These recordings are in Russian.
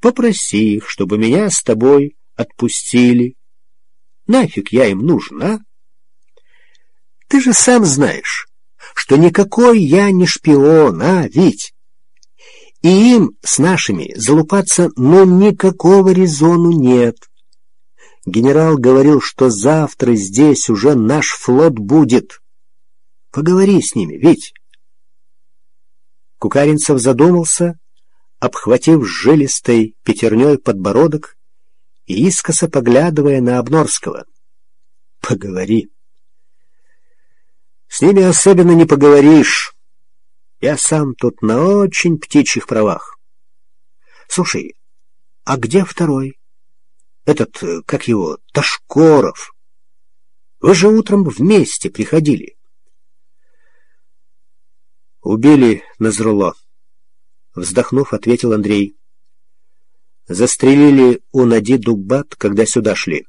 Попроси их, чтобы меня с тобой отпустили. Нафиг я им нужен, а? Ты же сам знаешь, что никакой я не шпион, а, Вить? И им с нашими залупаться, ну, никакого резону нет. Генерал говорил, что завтра здесь уже наш флот будет. Поговори с ними, Вить. Кукаринцев задумался, обхватив жилистой пятерней подбородок и искоса поглядывая на Обнорского. Поговори. С ними особенно не поговоришь. Я сам тут на очень птичьих правах. Слушай, а где второй? Этот, как его, Ташкоров. Вы же утром вместе приходили. Убили Назрулло. Вздохнув, ответил Андрей. Застрелили у Нади Дуббат, когда сюда шли.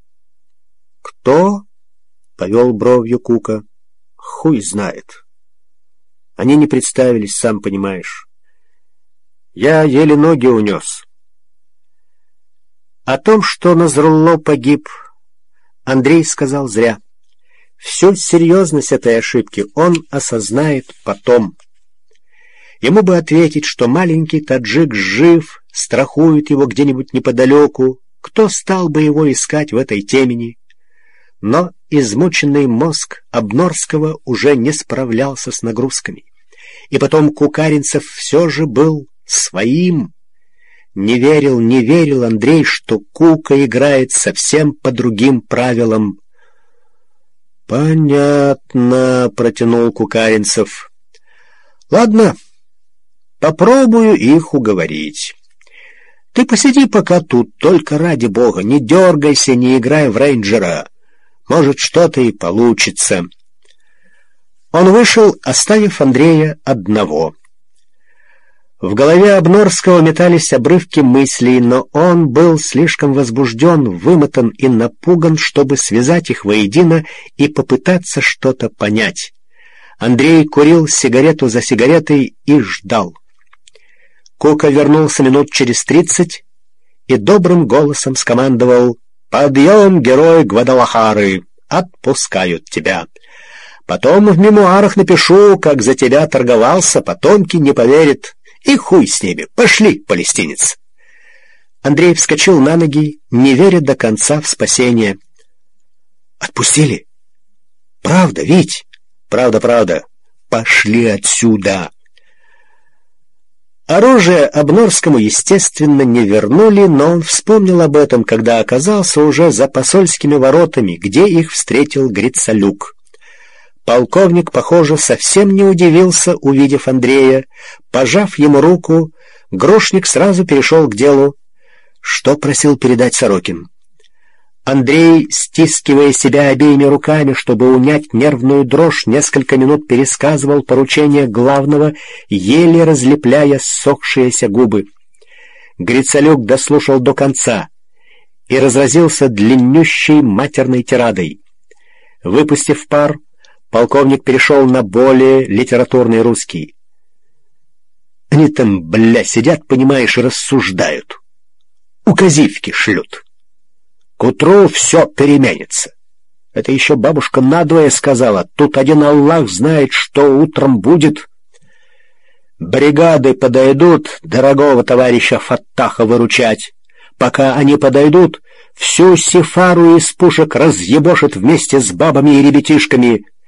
Кто? Повел бровью Кука. Хуй знает. Они не представились, сам понимаешь. Я еле ноги унес. О том, что Назрулло погиб, Андрей сказал зря. Всю серьезность этой ошибки он осознает потом. Ему бы ответить, что маленький таджик жив, страхует его где-нибудь неподалеку. Кто стал бы его искать в этой темени? Но измученный мозг Обнорского уже не справлялся с нагрузками. И потом Кукаринцев все же был своим. Не верил Андрей, что Кука играет совсем по другим правилам. «Понятно», — протянул Кукаринцев. «Ладно, попробую их уговорить. Ты посиди пока тут, только ради бога, не дергайся, не играй в рейнджера. Может, что-то и получится». Он вышел, оставив Андрея одного. В голове Обнорского метались обрывки мыслей, но он был слишком возбужден, вымотан и напуган, чтобы связать их воедино и попытаться что-то понять. Андрей курил сигарету за сигаретой и ждал. Кука вернулся минут через 30 и добрым голосом скомандовал: «Подъем, герой Гвадалахары! Отпускают тебя! Потом в мемуарах напишу, как за тебя торговался, потомки не поверят. И хуй с ними! Пошли, палестинец!» Андрей вскочил на ноги, не веря до конца в спасение. «Отпустили? Правда, Вить? Правда. Пошли отсюда!» Оружие Обнорскому, естественно, не вернули, но он вспомнил об этом, когда оказался уже за посольскими воротами, где их встретил Грицалюк. Полковник, похоже, совсем не удивился, увидев Андрея. Пожав ему руку, Грошник сразу перешел к делу. Что просил передать Сорокин? Андрей, стискивая себя обеими руками, чтобы унять нервную дрожь, несколько минут пересказывал поручение главного, еле разлепляя ссохшиеся губы. Грицалюк дослушал до конца и разразился длиннющей матерной тирадой. Выпустив пар, полковник перешел на более литературный русский. «Они там, сидят, понимаешь, и рассуждают. Указивки шлют. К утру все переменится. Это еще бабушка надвое сказала. Тут один Аллах знает, что утром будет. Бригады подойдут дорогого товарища Фаттаха выручать. Пока они подойдут, всю сефару из пушек разъебошат вместе с бабами и ребятишками.